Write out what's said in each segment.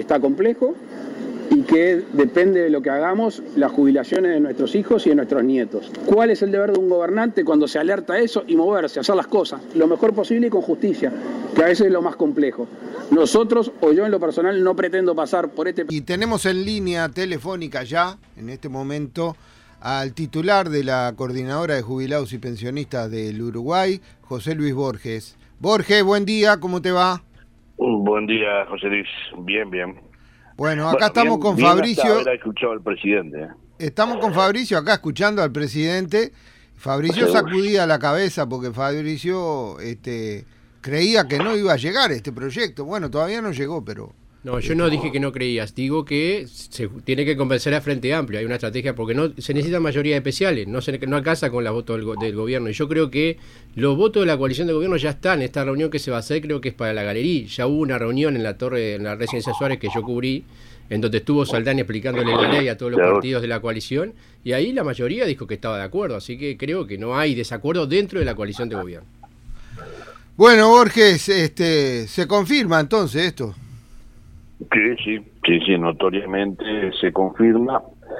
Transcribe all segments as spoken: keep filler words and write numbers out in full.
está complejo y que depende de lo que hagamos las jubilaciones de nuestros hijos y de nuestros nietos. ¿Cuál es el deber de un gobernante cuando se alerta a eso y moverse, hacer las cosas lo mejor posible y con justicia, que a veces es lo más complejo? Nosotros, o yo en lo personal, no pretendo pasar por este... Y tenemos en línea telefónica ya, en este momento, al titular de la Coordinadora de Jubilados y Pensionistas del Uruguay, José Luis Borges. Borges, buen día, ¿cómo te va? Buen día, José Luis. Bien, bien. Bueno, acá bueno, estamos bien, con bien Fabricio. Hasta haber escuchado al presidente. Estamos con Fabricio acá escuchando al presidente. Fabricio sacudía la cabeza porque Fabricio este, creía que no iba a llegar este proyecto. Bueno, todavía no llegó, pero... No, yo no dije que no creías, digo que se tiene que convencer a Frente Amplio, hay una estrategia, porque no se necesitan mayorías especiales, no se no alcanza con los votos del, del gobierno, y yo creo que los votos de la coalición de gobierno ya están. Esta reunión que se va a hacer creo que es para la galería, ya hubo una reunión en la torre, en la residencia Suárez que yo cubrí, en donde estuvo Saldani explicándole la ley a todos los partidos de la coalición, y ahí la mayoría dijo que estaba de acuerdo, así que creo que no hay desacuerdo dentro de la coalición de gobierno. Bueno, Borges, este, ¿se confirma entonces esto? Sí, sí, sí, sí, notoriamente se confirma.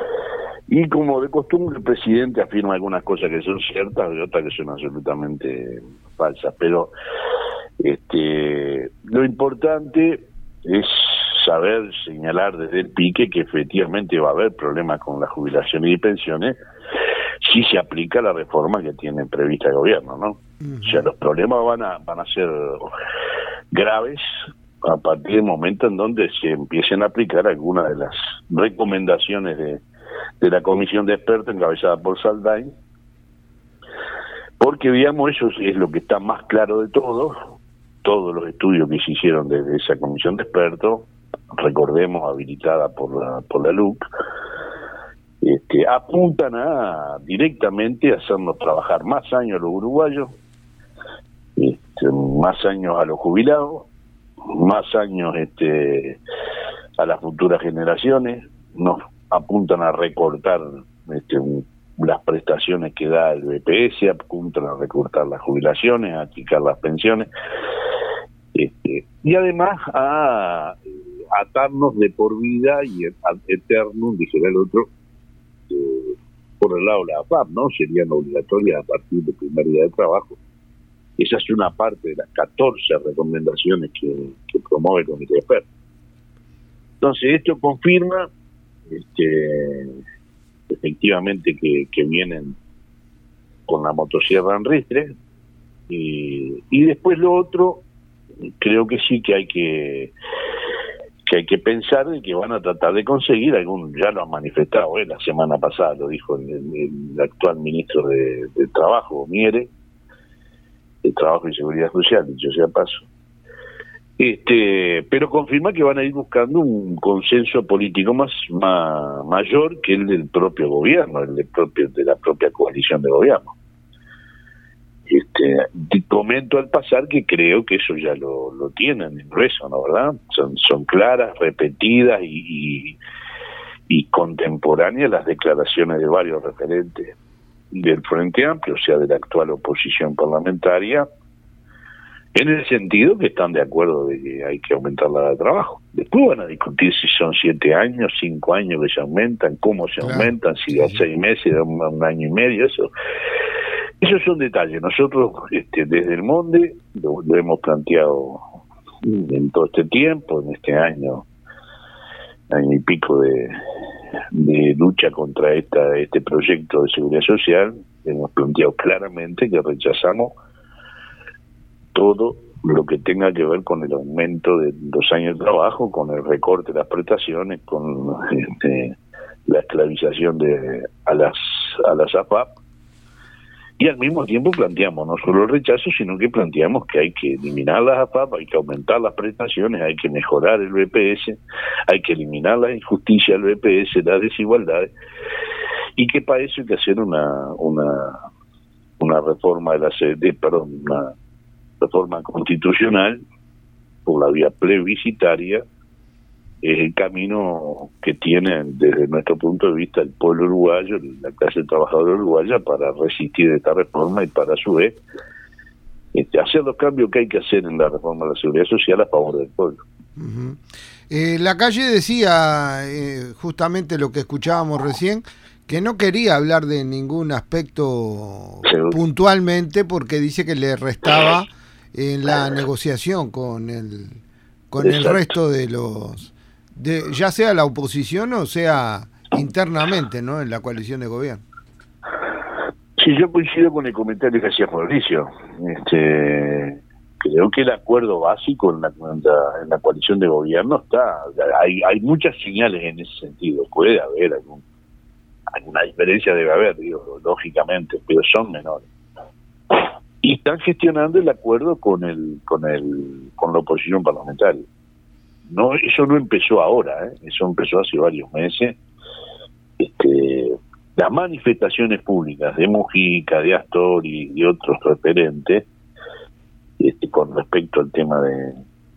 Y como de costumbre el presidente afirma algunas cosas que son ciertas y otras que son absolutamente falsas. Pero este, lo importante es saber señalar desde el pique que efectivamente va a haber problemas con la jubilación y pensiones si se aplica la reforma que tiene prevista el gobierno, ¿no? Uh-huh. O sea, los problemas van a, van a ser graves a partir del momento en donde se empiecen a aplicar algunas de las recomendaciones de, de la comisión de expertos encabezada por Saldani, porque digamos eso es lo que está más claro de todo. Todos los estudios que se hicieron desde esa comisión de expertos, recordemos habilitada por la por la L U C, este, apuntan a directamente a hacernos trabajar más años a los uruguayos, este, más años a los jubilados, más años este a las futuras generaciones. Nos apuntan a recortar este, un, las prestaciones que da el B P S, apuntan a recortar las jubilaciones, a achicar las pensiones, este, y además a, a atarnos de por vida y ad eternum, dijera el otro, eh, por el lado de la A F A P, ¿no? Serían obligatorias a partir del primer día de trabajo. Esa es una parte de las catorce recomendaciones que, que promueve el comité de expertos. Entonces esto confirma este, efectivamente que, que vienen con la motosierra en ristre, y, y después lo otro, creo que sí que hay que que hay que pensar de que van a tratar de conseguir algún, ya lo han manifestado, eh, la semana pasada lo dijo el, el, el actual ministro de, de Trabajo, Miere, de Trabajo y Seguridad Social, dicho sea paso, este, pero confirma que van a ir buscando un consenso político más, más mayor que el del propio gobierno, el del propio, de la propia coalición de gobierno. Este, te comento al pasar que creo que eso ya lo, lo tienen en grueso, ¿no? ¿Verdad? Son, son claras, repetidas y, y, y contemporáneas las declaraciones de varios referentes del Frente Amplio, o sea, de la actual oposición parlamentaria, en el sentido que están de acuerdo de que hay que aumentar la edad de trabajo. Después van a discutir si son siete años, cinco años que se aumentan, cómo se claro. aumentan, si da seis meses, da un, un año y medio, eso. Esos son detalles. Nosotros este, desde el Monde lo, lo hemos planteado en todo este tiempo, en este año, año y pico de, de lucha contra esta este proyecto de seguridad social. Hemos planteado claramente que rechazamos todo lo que tenga que ver con el aumento de los años de trabajo, con el recorte de las prestaciones, con este, la esclavización de a las a las A F A P. Y al mismo tiempo planteamos no solo el rechazo, sino que planteamos que hay que eliminar las A F A P, hay que aumentar las prestaciones, hay que mejorar el B P S, hay que eliminar la injusticia del B P S, las desigualdades, y que para eso hay que hacer una una una reforma de la de, perdón, una reforma constitucional por la vía plebiscitaria. Es el camino que tiene desde nuestro punto de vista el pueblo uruguayo, la clase trabajadora uruguaya, para resistir esta reforma y para a su vez este, hacer los cambios que hay que hacer en la reforma de la seguridad social a favor del pueblo. Uh-huh. Eh, la calle decía eh, justamente lo que escuchábamos recién, que no quería hablar de ningún aspecto sí. puntualmente porque dice que le restaba en la negociación con el con el resto de los, de, ya sea la oposición o sea internamente, ¿no? En la coalición de gobierno. Sí, yo coincido con el comentario que hacía Mauricio. Este, creo que el acuerdo básico en la, en la, en la coalición de gobierno está, hay, hay muchas señales en ese sentido. Puede haber algún, alguna diferencia, debe haber, digo, lógicamente, pero son menores. Y están gestionando el acuerdo con el, con el, con la oposición parlamentaria. No, eso no empezó ahora, ¿eh? Eso empezó hace varios meses. Este, las manifestaciones públicas de Mujica, de Astori y de otros referentes, este, con respecto al tema de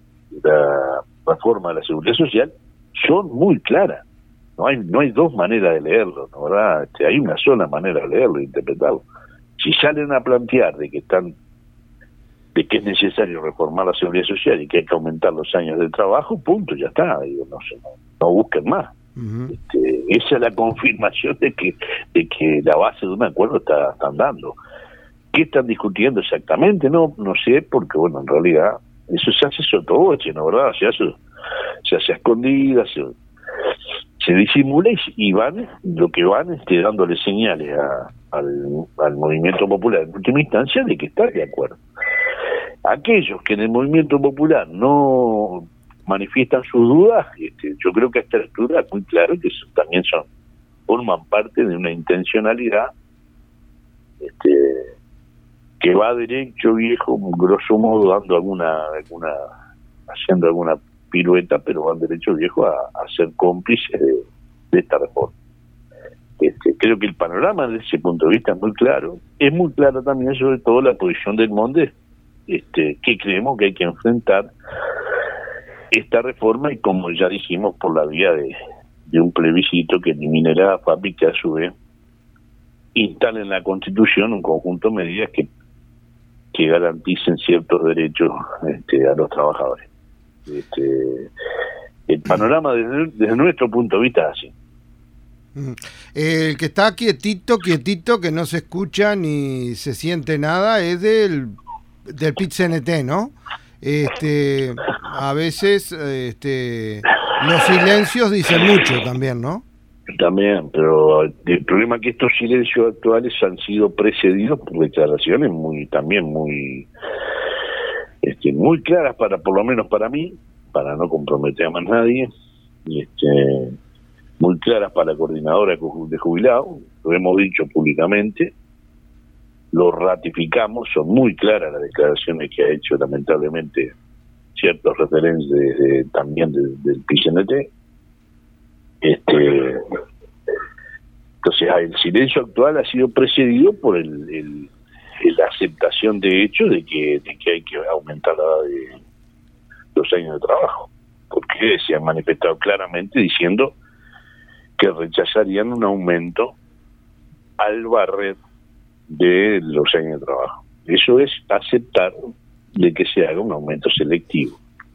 la reforma de la seguridad social, son muy claras. No hay, no hay dos maneras de leerlo, ¿no? ¿Verdad? Este, hay una sola manera de leerlo e interpretarlo. Si salen a plantear de que están, de que es necesario reformar la seguridad social y que hay que aumentar los años de trabajo, punto, ya está. Digo, no, no, no busquen más. Uh-huh. Este, esa es la confirmación de que de que la base de un acuerdo está están dando. ¿Qué están discutiendo exactamente? No no sé, porque bueno, en realidad eso se hace sotoboche, ¿no? ¿Verdad? Se hace, se hace a escondidas, se, se disimula y van, lo que van este, dándole señales a, al, al movimiento popular en última instancia de que está de acuerdo. Aquellos que en el movimiento popular no manifiestan sus dudas, este, yo creo que a esta altura es muy claro que son, también son forman parte de una intencionalidad este, que va derecho, viejo, grosso modo dando alguna, alguna haciendo alguna pirueta, pero van derecho, viejo, a, a ser cómplices de, de esta reforma. Este, creo que el panorama desde ese punto de vista es muy claro. Es muy claro también sobre todo la posición del Monde, este, que creemos que hay que enfrentar esta reforma y, como ya dijimos, por la vía de, de un plebiscito que elimine la A F A P y que a su vez instale en la Constitución un conjunto de medidas que, que garanticen ciertos derechos este, a los trabajadores. Este, el panorama desde, desde nuestro punto de vista es así. El que está quietito, quietito, que no se escucha ni se siente nada, es del, del P I T C N T, ¿no? Este, a veces este, los silencios dicen mucho también, ¿no? También, pero el problema es que estos silencios actuales han sido precedidos por declaraciones muy, también muy, este, muy claras para, por lo menos para mí, para no comprometer a más nadie, y este, muy claras para la coordinadora de jubilados, lo hemos dicho públicamente. Lo ratificamos, son muy claras las declaraciones que ha hecho lamentablemente ciertos referentes de, de, también de, del P I C N T. Este, entonces el silencio actual ha sido precedido por el, el, el la aceptación de hecho de que, de que hay que aumentar la edad de los años de trabajo, porque se han manifestado claramente diciendo que rechazarían un aumento al barrer de los años de trabajo. Eso es aceptar de que se haga un aumento selectivo.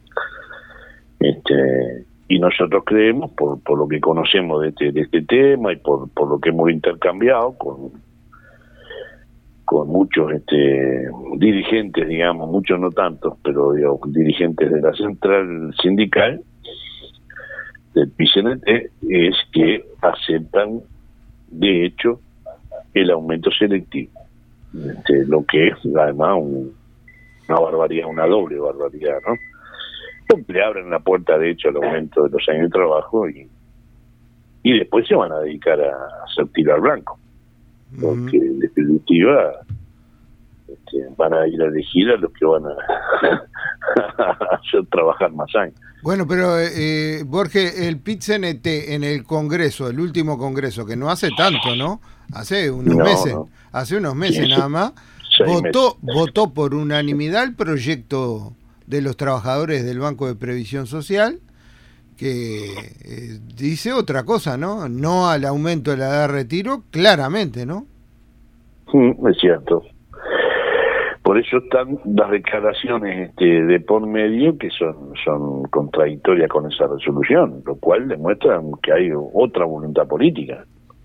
Este, y nosotros creemos, por, por lo que conocemos de este, de este tema y por, por lo que hemos intercambiado con, con muchos este, dirigentes, digamos, muchos no tantos, pero digamos, dirigentes de la central sindical del P I C N T, es que aceptan de hecho el aumento selectivo, este, lo que es además un, una barbaridad, una doble barbaridad, ¿no? Porque le abren la puerta de hecho al aumento de los años de trabajo y, y después se van a dedicar a hacer tiro al blanco, porque en definitiva este, van a ir a elegir a los que van a, a hacer trabajar más años. Bueno, pero eh, Borges, el P I T C N T en el Congreso, el último Congreso, que no hace tanto, ¿no? Hace unos no, meses, no. hace unos meses sí, nada más, votó, meses. votó por unanimidad el proyecto de los trabajadores del Banco de Previsión Social, que eh, dice otra cosa, ¿no? No al aumento de la edad de retiro, claramente, ¿no? Sí, es cierto. Por eso están las declaraciones este, de por medio que son, son contradictorias con esa resolución, lo cual demuestra que hay otra voluntad política.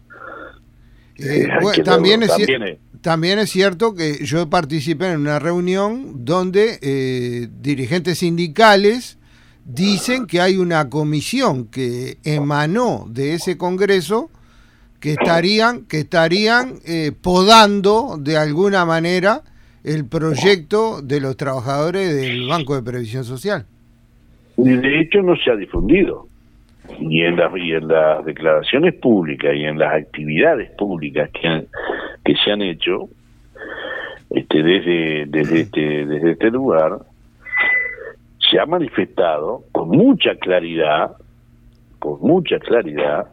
Eh, bueno, también, es también, es, también es cierto que yo participé en una reunión donde eh, dirigentes sindicales dicen que hay una comisión que emanó de ese congreso que estarían, que estarían eh, podando de alguna manera el proyecto de los trabajadores del Banco de Previsión Social. De hecho no se ha difundido, y en las, y en las declaraciones públicas y en las actividades públicas que, han, que se han hecho este, desde, desde, este, desde este lugar, se ha manifestado con mucha claridad, con mucha claridad,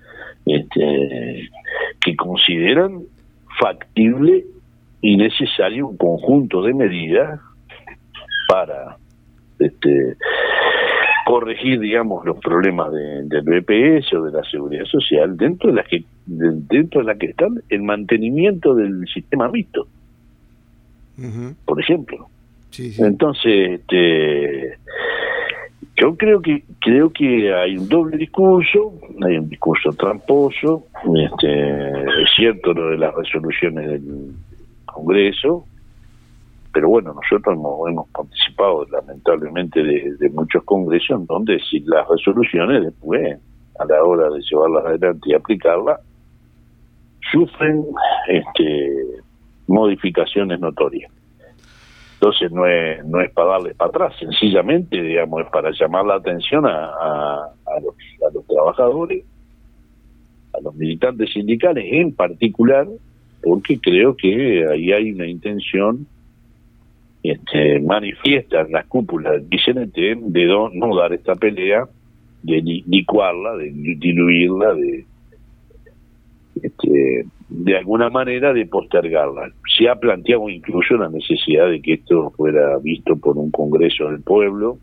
este, que consideran factible y necesario un conjunto de medidas para este, corregir, digamos, los problemas de, del B P S o de la seguridad social, dentro de las que de, dentro de la que están el mantenimiento del sistema mixto, uh-huh. por ejemplo. Sí, sí. Entonces, este, yo creo que creo que hay un doble discurso, hay un discurso tramposo. Este, es cierto lo de las resoluciones del Congreso, pero bueno, nosotros hemos, hemos participado lamentablemente de, de muchos congresos en donde si las resoluciones después, a la hora de llevarlas adelante y aplicarlas, sufren este, modificaciones notorias. Entonces no es no es para darles para atrás, sencillamente, digamos, es para llamar la atención a, a, a, los, a los trabajadores, a los militantes sindicales en particular, porque creo que ahí hay una intención este, manifiesta en las cúpulas del P C N T de no, no dar esta pelea, de licuarla, de diluirla, de este, de alguna manera de postergarla. Se ha planteado incluso la necesidad de que esto fuera visto por un Congreso del Pueblo.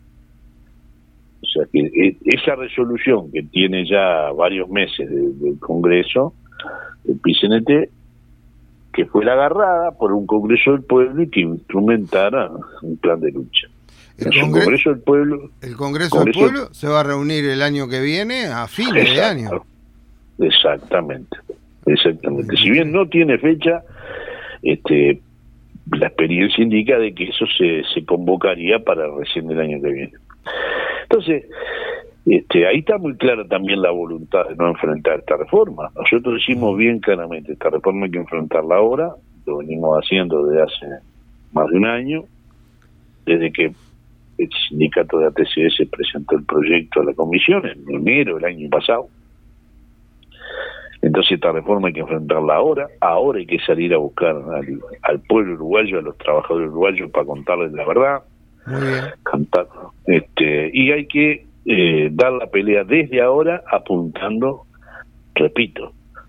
O sea que esa resolución que tiene ya varios meses de, del Congreso, del P C N T, que fuera agarrada por un Congreso del Pueblo y que instrumentara un plan de lucha. El, Congre- el Congreso del Pueblo el Congreso, Congreso del Pueblo se va a reunir el año que viene, a fines exacto, de año. Exactamente, exactamente. Si bien no tiene fecha, este, la experiencia indica de que eso se, se convocaría para recién el año que viene. Entonces, este, ahí está muy clara también la voluntad de no enfrentar esta reforma. Nosotros decimos bien claramente, esta reforma hay que enfrentarla ahora, lo venimos haciendo desde hace más de un año, desde que el sindicato de A T C S presentó el proyecto a la comisión en enero del año pasado. Entonces esta reforma hay que enfrentarla ahora, ahora hay que salir a buscar al, al pueblo uruguayo, a los trabajadores uruguayos para contarles la verdad, muy bien. Cantar, este, y hay que eh, dar la pelea desde ahora apuntando, repito,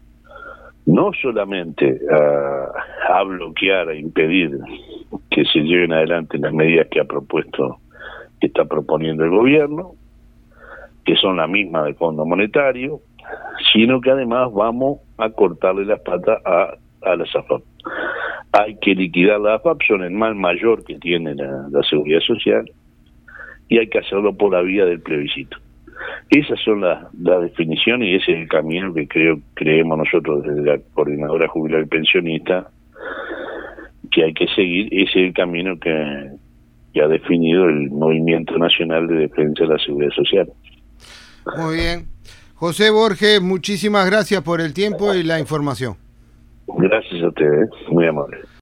no solamente a, a bloquear, a impedir que se lleven adelante las medidas que ha propuesto, que está proponiendo el gobierno, que son las mismas del Fondo Monetario, sino que además vamos a cortarle las patas a, a las A F A P. Hay que liquidar las A F A P, son el mal mayor que tiene la, la seguridad social, y hay que hacerlo por la vía del plebiscito. Esas son las, las definiciones y ese es el camino que creo creemos nosotros desde la Coordinadora Jubilar y Pensionista que hay que seguir. Ese es el camino que, que ha definido el Movimiento Nacional de Defensa de la Seguridad Social. Muy bien. José Borges, muchísimas gracias por el tiempo y la información. Gracias a ustedes, muy amable.